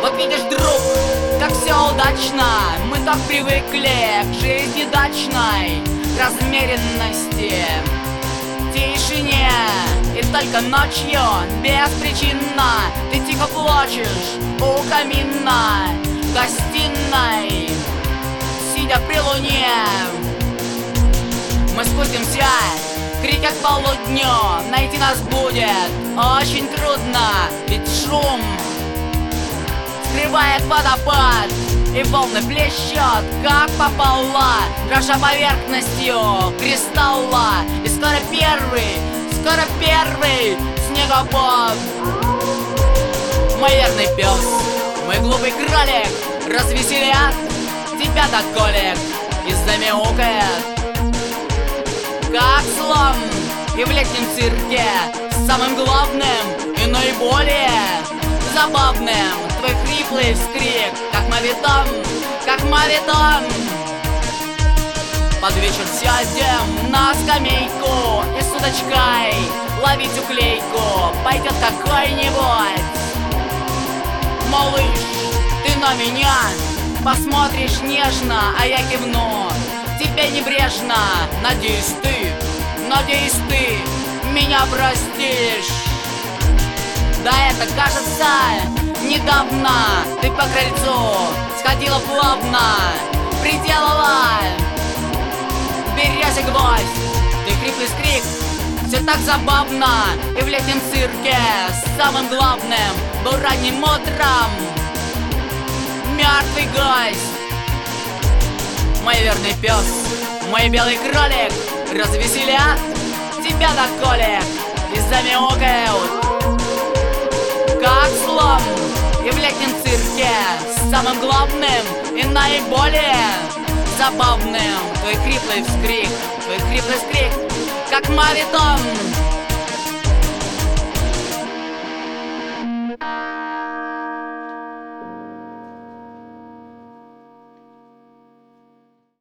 Вот видишь, друг, как все удачно. Мы так привыкли к жизни дачной, к размеренности, тишине. И только ночью, беспричинно, ты тихо плачешь у камина, в гостиной, сидя при луне. Мы спустимся, крик к полудню, найти нас будет очень трудно, ведь шум скрывает водопад, и волны плещут, как попала, дрожа поверхностью кристалла. И скоро первый снегопад. Мой верный пес, мой глупый кролик, развеселят тебя до колик и замяукает, как слон. И в летнем цирке самым главным и наиболее забавным твой хриплый вскрик, как мавитон. Под вечер сядем на скамейку и с удочкой ловить уклейку пойдет какой-нибудь малыш. Ты на меня посмотришь нежно, а я кивну тебе небрежно. Надеюсь, ты меня простишь. Да, это кажется недавно. Ты по крыльцу сходила плавно, приделала к березе гвоздь. Ты хриплый скрик, все так забавно. И в летнем цирке самым главным был ранним утром мертвый гость. Мой верный пес, мой белый кролик, развеселят тебя до колик и замяукают, как слон. И в летнем цирке самым главным и наиболее забавным твой хриплый вскрик, как мавитон.